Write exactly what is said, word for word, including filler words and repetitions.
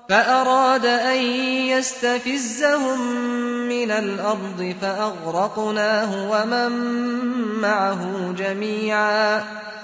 فأراد أن يستفزهم من الأرض فأغرقناه ومن معه جميعا